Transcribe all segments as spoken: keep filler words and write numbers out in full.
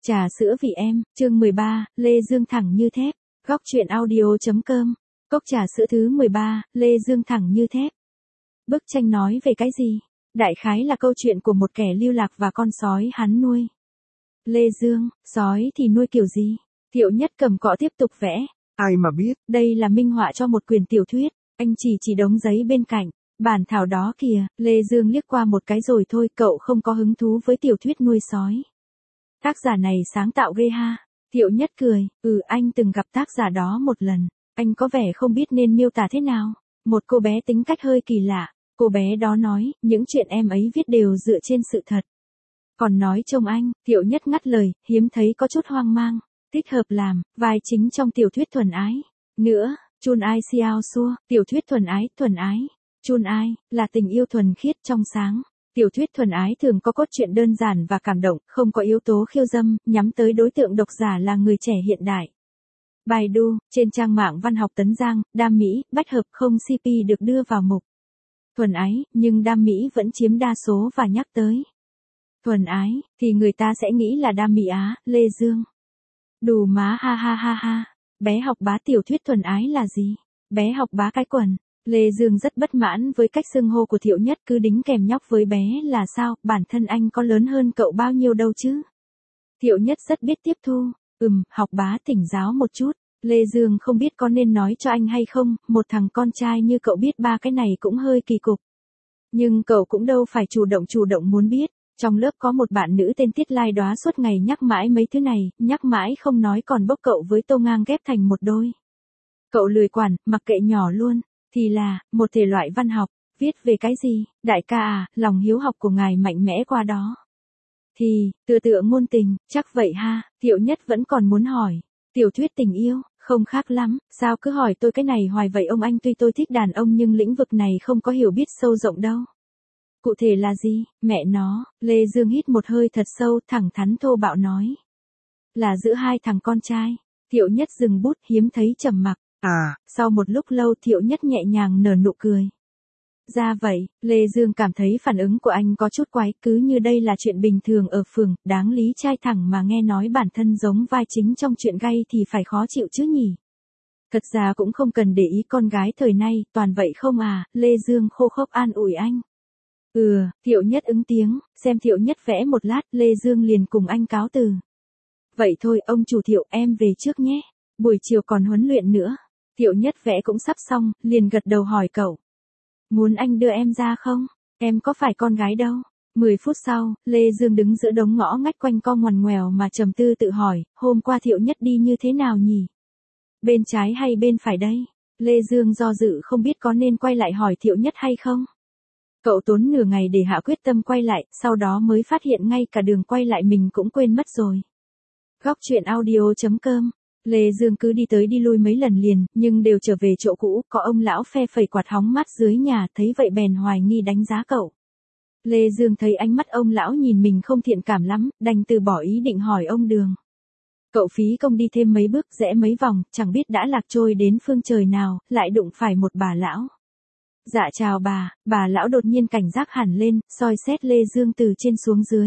Trà sữa vì em, chương mười ba, Lê Dương thẳng như thép. Góc truyện audio.com. Cốc trà sữa thứ mười ba, Lê Dương thẳng như thép. Bức tranh nói về cái gì? Đại khái là câu chuyện của một kẻ lưu lạc và con sói hắn nuôi. Lê Dương, sói thì nuôi kiểu gì? Thiệu Nhất cầm cọ tiếp tục vẽ. Ai mà biết. Đây là minh họa cho một quyển tiểu thuyết. Anh chỉ chỉ đống giấy bên cạnh. Bản thảo đó kìa, Lê Dương liếc qua một cái rồi thôi, cậu không có hứng thú với tiểu thuyết nuôi sói. Tác giả này sáng tạo ghê ha. Thiệu Nhất cười, ừ anh từng gặp tác giả đó một lần. Anh có vẻ không biết nên miêu tả thế nào. Một cô bé tính cách hơi kỳ lạ. Cô bé đó nói, những chuyện em ấy viết đều dựa trên sự thật. Còn nói trông anh, Thiệu Nhất ngắt lời, hiếm thấy có chút hoang mang. Thích hợp làm, vai chính trong tiểu thuyết thuần ái. Nữa, Chun Ai Xiao Xua, tiểu thuyết thuần ái, thuần ái. Chun Ai, là tình yêu thuần khiết trong sáng. Tiểu thuyết thuần ái thường có cốt truyện đơn giản và cảm động, không có yếu tố khiêu dâm, nhắm tới đối tượng độc giả là người trẻ hiện đại. Baidu, trên trang mạng văn học Tấn Giang, đam mỹ, bách hợp không xê pê được đưa vào mục thuần ái, nhưng đam mỹ vẫn chiếm đa số và nhắc tới thuần ái, thì người ta sẽ nghĩ là đam mỹ Á, Lê Dương. Đù má ha ha ha ha, bé học bá tiểu thuyết thuần ái là gì? Bé học bá cái quần. Lê Dương rất bất mãn với cách xưng hô của Thiệu Nhất, cứ đính kèm nhóc với bé là sao, bản thân anh có lớn hơn cậu bao nhiêu đâu chứ. Thiệu Nhất rất biết tiếp thu, ừm, học bá thỉnh giáo một chút. Lê Dương không biết có nên nói cho anh hay không, một thằng con trai như cậu biết ba cái này cũng hơi kỳ cục. Nhưng cậu cũng đâu phải chủ động chủ động muốn biết. Trong lớp có một bạn nữ tên Tiết Lai Đóa suốt ngày nhắc mãi mấy thứ này, nhắc mãi không nói còn bốc cậu với Tô Ngang ghép thành một đôi. Cậu lười quản, mặc kệ nhỏ luôn. Thì là, một thể loại văn học, viết về cái gì, đại ca à, lòng hiếu học của ngài mạnh mẽ qua đó. Thì, tựa tựa ngôn tình, chắc vậy ha, Thiệu Nhất vẫn còn muốn hỏi. Tiểu thuyết tình yêu, không khác lắm, sao cứ hỏi tôi cái này hoài vậy ông anh, tuy tôi thích đàn ông nhưng lĩnh vực này không có hiểu biết sâu rộng đâu. Cụ thể là gì, mẹ nó, Lê Dương hít một hơi thật sâu, thẳng thắn thô bạo nói. Là giữa hai thằng con trai. Thiệu Nhất dừng bút, hiếm thấy trầm mặc. À, sau một lúc lâu Thiệu Nhất nhẹ nhàng nở nụ cười. Ra vậy, Lê Dương cảm thấy phản ứng của anh có chút quái, cứ như đây là chuyện bình thường ở phường, đáng lý trai thẳng mà nghe nói bản thân giống vai chính trong chuyện gay thì phải khó chịu chứ nhỉ. Thật ra cũng không cần để ý con gái thời nay, toàn vậy không à, Lê Dương khô khốc an ủi anh. Ừ, Thiệu Nhất ứng tiếng, xem Thiệu Nhất vẽ một lát, Lê Dương liền cùng anh cáo từ. Vậy thôi, ông chủ Thiệu, em về trước nhé, buổi chiều còn huấn luyện nữa. Thiệu Nhất vẽ cũng sắp xong, liền gật đầu hỏi cậu. Muốn anh đưa em ra không? Em có phải con gái đâu. Mười phút sau, Lê Dương đứng giữa đống ngõ ngách quanh co ngoằn ngoèo mà trầm tư tự hỏi, hôm qua Thiệu Nhất đi như thế nào nhỉ? Bên trái hay bên phải đây? Lê Dương do dự không biết có nên quay lại hỏi Thiệu Nhất hay không. Cậu tốn nửa ngày để hạ quyết tâm quay lại, sau đó mới phát hiện ngay cả đường quay lại mình cũng quên mất rồi. Góc truyện audio.com. Lê Dương cứ đi tới đi lui mấy lần liền, nhưng đều trở về chỗ cũ, có ông lão phe phẩy quạt hóng mát dưới nhà, thấy vậy bèn hoài nghi đánh giá cậu. Lê Dương thấy ánh mắt ông lão nhìn mình không thiện cảm lắm, đành từ bỏ ý định hỏi ông đường. Cậu phí công đi thêm mấy bước, rẽ mấy vòng, chẳng biết đã lạc trôi đến phương trời nào, lại đụng phải một bà lão. Dạ chào bà, bà lão đột nhiên cảnh giác hẳn lên, soi xét Lê Dương từ trên xuống dưới.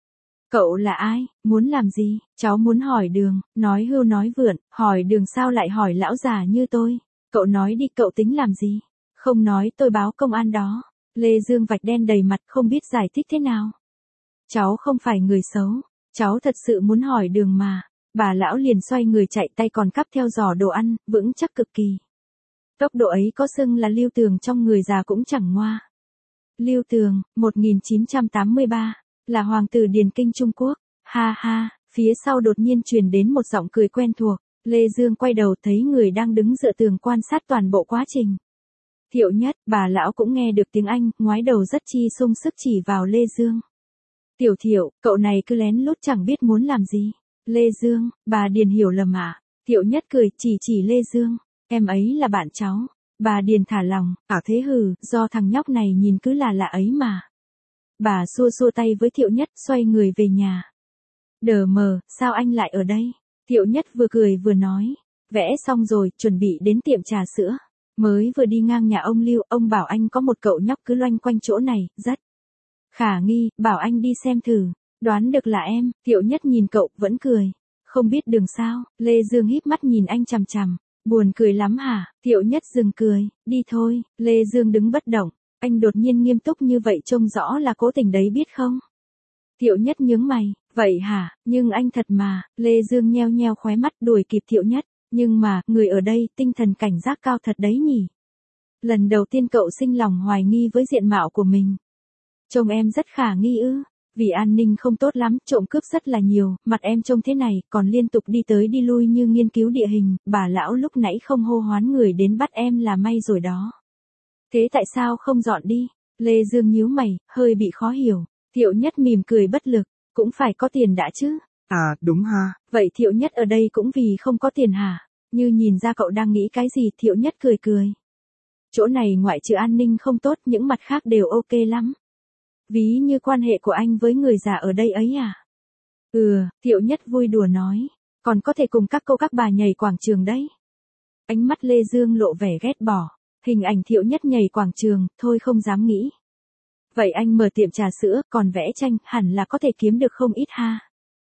Cậu là ai, muốn làm gì, cháu muốn hỏi đường, nói hưu nói vượn, hỏi đường sao lại hỏi lão già như tôi, cậu nói đi cậu tính làm gì, không nói tôi báo công an đó. Lê Dương vạch đen đầy mặt không biết giải thích thế nào. Cháu không phải người xấu, cháu thật sự muốn hỏi đường mà, bà lão liền xoay người chạy tay còn cắp theo giỏ đồ ăn, vững chắc cực kỳ. Tốc độ ấy có xưng là Lưu Tường trong người già cũng chẳng ngoa. Lưu Tường, một nghìn chín trăm tám mươi ba. Là hoàng tử Điền Kinh Trung Quốc. Ha ha, phía sau đột nhiên truyền đến một giọng cười quen thuộc. Lê Dương quay đầu thấy người đang đứng dựa tường quan sát toàn bộ quá trình. Thiệu Nhất, bà lão cũng nghe được tiếng Anh, ngoái đầu rất chi sung sức chỉ vào Lê Dương. Tiểu Thiệu, cậu này cứ lén lút chẳng biết muốn làm gì. Lê Dương, bà Điền hiểu lầm à? Thiệu Nhất cười chỉ chỉ Lê Dương. Em ấy là bạn cháu. Bà Điền thả lòng, à thế hừ, do thằng nhóc này nhìn cứ là lạ ấy mà. Bà xua xua tay với Thiệu Nhất, xoay người về nhà. Đờ mờ, sao anh lại ở đây? Thiệu Nhất vừa cười vừa nói. Vẽ xong rồi, chuẩn bị đến tiệm trà sữa. Mới vừa đi ngang nhà ông Lưu, ông bảo anh có một cậu nhóc cứ loanh quanh chỗ này, rất khả nghi, bảo anh đi xem thử. Đoán được là em, Thiệu Nhất nhìn cậu, vẫn cười. Không biết đường sao, Lê Dương híp mắt nhìn anh chằm chằm. Buồn cười lắm hả, Thiệu Nhất dừng cười, đi thôi, Lê Dương đứng bất động. Anh đột nhiên nghiêm túc như vậy trông rõ là cố tình đấy biết không? Thiệu Nhất nhướng mày, vậy hả, nhưng anh thật mà, Lê Dương nheo nheo khóe mắt đuổi kịp Thiệu Nhất. Nhưng mà, người ở đây, tinh thần cảnh giác cao thật đấy nhỉ. Lần đầu tiên cậu sinh lòng hoài nghi với diện mạo của mình. Trông em rất khả nghi ư, vì an ninh không tốt lắm, trộm cướp rất là nhiều, mặt em trông thế này, còn liên tục đi tới đi lui như nghiên cứu địa hình, bà lão lúc nãy không hô hoán người đến bắt em là may rồi đó. Thế tại sao không dọn đi? Lê Dương nhíu mày, hơi bị khó hiểu. Thiệu Nhất mỉm cười bất lực, cũng phải có tiền đã chứ. À, đúng ha. Vậy Thiệu Nhất ở đây cũng vì không có tiền hả? Như nhìn ra cậu đang nghĩ cái gì, Thiệu Nhất cười cười. Chỗ này ngoại trừ an ninh không tốt, những mặt khác đều ok lắm. Ví như quan hệ của anh với người già ở đây ấy à? Ừ, Thiệu Nhất vui đùa nói. Còn có thể cùng các cô các bà nhảy quảng trường đấy. Ánh mắt Lê Dương lộ vẻ ghét bỏ. Hình ảnh Thiệu Nhất nhảy quảng trường, thôi không dám nghĩ. Vậy anh mở tiệm trà sữa, còn vẽ tranh, hẳn là có thể kiếm được không ít ha.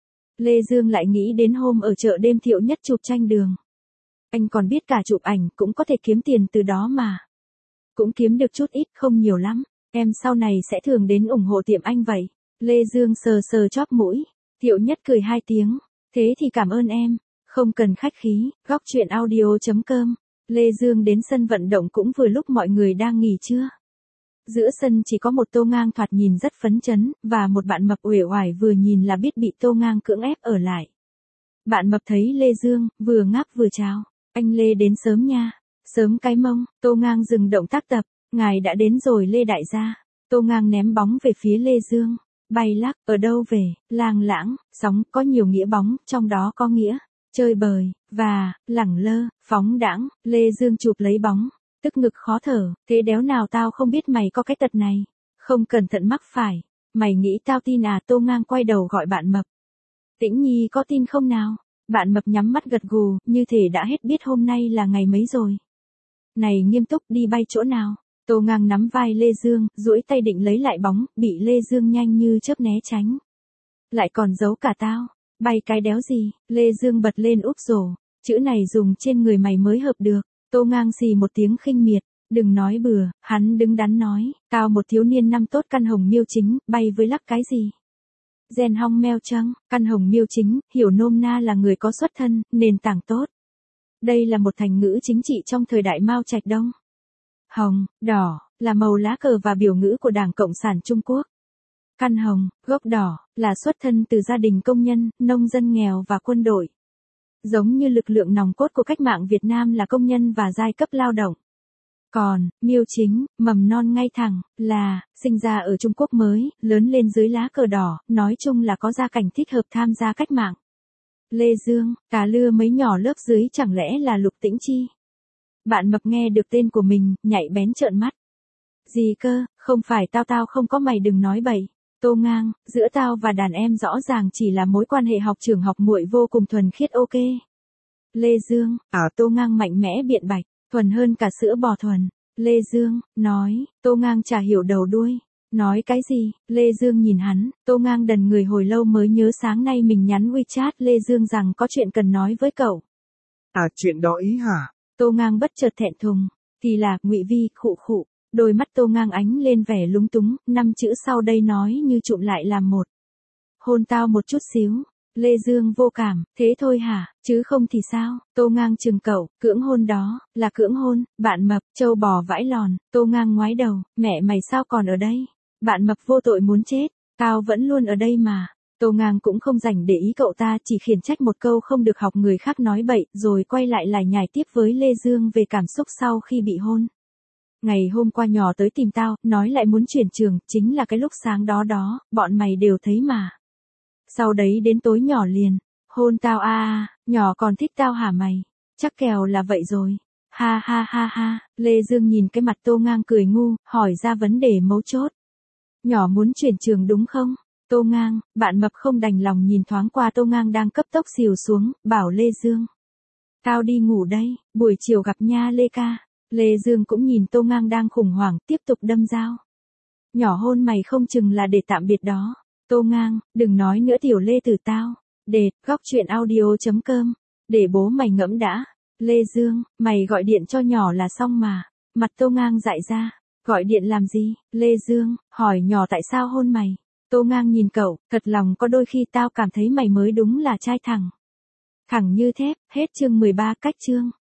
Lê Dương lại nghĩ đến hôm ở chợ đêm Thiệu Nhất chụp tranh đường. Anh còn biết cả chụp ảnh, cũng có thể kiếm tiền từ đó mà. Cũng kiếm được chút ít, không nhiều lắm. Em sau này sẽ thường đến ủng hộ tiệm anh vậy. Lê Dương sờ sờ chóp mũi. Thiệu Nhất cười hai tiếng. Thế thì cảm ơn em. Không cần khách khí. Góc truyện audio chấm com. Lê Dương đến sân vận động cũng vừa lúc mọi người đang nghỉ trưa. Giữa sân chỉ có một Tô Ngang thoạt nhìn rất phấn chấn, và một bạn mập uể oải vừa nhìn là biết bị Tô Ngang cưỡng ép ở lại. Bạn mập thấy Lê Dương, vừa ngáp vừa chào. Anh Lê đến sớm nha. Sớm cái mông, Tô Ngang dừng động tác tập. Ngài đã đến rồi Lê đại gia. Tô Ngang ném bóng về phía Lê Dương. Bay lắc, ở đâu về, lang lãng, sóng, có nhiều nghĩa bóng, trong đó có nghĩa, chơi bời, và, lẳng lơ, phóng đãng. Lê Dương chụp lấy bóng, tức ngực khó thở, thế đéo nào tao không biết mày có cái tật này. Không cẩn thận mắc phải. Mày nghĩ tao tin à? Tô Ngang quay đầu gọi bạn mập. Tĩnh Nhi có tin không nào? Bạn mập nhắm mắt gật gù, như thể đã hết biết hôm nay là ngày mấy rồi. Này nghiêm túc, đi bay chỗ nào? Tô Ngang nắm vai Lê Dương, duỗi tay định lấy lại bóng, bị Lê Dương nhanh như chớp né tránh. Lại còn giấu cả tao. Bay cái đéo gì? Lê Dương bật lên úp rổ. Chữ này dùng trên người mày mới hợp được. Tô Ngang xì một tiếng khinh miệt. Đừng nói bừa, hắn đứng đắn nói. Cao một thiếu niên năm tốt căn hồng miêu chính, bay với lắc cái gì? Gen hong meo trăng, căn hồng miêu chính, hiểu nôm na là người có xuất thân, nền tảng tốt. Đây là một thành ngữ chính trị trong thời đại Mao Trạch Đông. Hồng, đỏ, là màu lá cờ và biểu ngữ của Đảng Cộng sản Trung Quốc. Căn hồng, gốc đỏ, là xuất thân từ gia đình công nhân, nông dân nghèo và quân đội. Giống như lực lượng nòng cốt của cách mạng Việt Nam là công nhân và giai cấp lao động. Còn, miêu chính, mầm non ngay thẳng, là, sinh ra ở Trung Quốc mới, lớn lên dưới lá cờ đỏ, nói chung là có gia cảnh thích hợp tham gia cách mạng. Lê Dương, cà lưa mấy nhỏ lớp dưới chẳng lẽ là Lục Tĩnh Chi? Bạn mập nghe được tên của mình, nhạy bén trợn mắt. Gì cơ, không phải tao tao không có mày đừng nói bậy. Tô Ngang, giữa tao và đàn em rõ ràng chỉ là mối quan hệ học trưởng học muội vô cùng thuần khiết ok. Lê Dương, à Tô Ngang mạnh mẽ biện bạch, thuần hơn cả sữa bò thuần. Lê Dương, nói, Tô Ngang chả hiểu đầu đuôi. Nói cái gì? Lê Dương nhìn hắn, Tô Ngang đần người hồi lâu mới nhớ sáng nay mình nhắn WeChat Lê Dương rằng có chuyện cần nói với cậu. À chuyện đó ý hả? Tô Ngang bất chợt thẹn thùng, thì là, Ngụy Vi, khụ khụ. Đôi mắt Tô Ngang ánh lên vẻ lúng túng, năm chữ sau đây nói như trụm lại làm một. Hôn tao một chút xíu. Lê Dương vô cảm, thế thôi hả, chứ không thì sao? Tô Ngang chừng cậu, cưỡng hôn đó, là cưỡng hôn, bạn mập, trâu bò vãi lòn. Tô Ngang ngoái đầu, mẹ mày sao còn ở đây? Bạn mập vô tội muốn chết, tao vẫn luôn ở đây mà. Tô Ngang cũng không dành để ý cậu ta, chỉ khiển trách một câu không được học người khác nói bậy, rồi quay lại lải nhải tiếp với Lê Dương về cảm xúc sau khi bị hôn. Ngày hôm qua nhỏ tới tìm tao, nói lại muốn chuyển trường, chính là cái lúc sáng đó đó, bọn mày đều thấy mà. Sau đấy đến tối nhỏ liền, hôn tao a à, nhỏ còn thích tao hả mày? Chắc kèo là vậy rồi. Ha ha ha ha, Lê Dương nhìn cái mặt Tô Ngang cười ngu, hỏi ra vấn đề mấu chốt. Nhỏ muốn chuyển trường đúng không? Tô Ngang, bạn mập không đành lòng nhìn thoáng qua Tô Ngang đang cấp tốc xìu xuống, bảo Lê Dương. Tao đi ngủ đây, buổi chiều gặp nha Lê ca. Lê Dương cũng nhìn Tô Ngang đang khủng hoảng, tiếp tục đâm dao. Nhỏ hôn mày không chừng là để tạm biệt đó. Tô Ngang, đừng nói nữa tiểu Lê Tử tao. Đệt, góc chuyện audio chấm com. Để bố mày ngẫm đã. Lê Dương, mày gọi điện cho nhỏ là xong mà. Mặt Tô Ngang dại ra. Gọi điện làm gì? Lê Dương, hỏi nhỏ tại sao hôn mày. Tô Ngang nhìn cậu, thật lòng có đôi khi tao cảm thấy mày mới đúng là trai thẳng. Thẳng như thép, hết chương mười ba cách chương.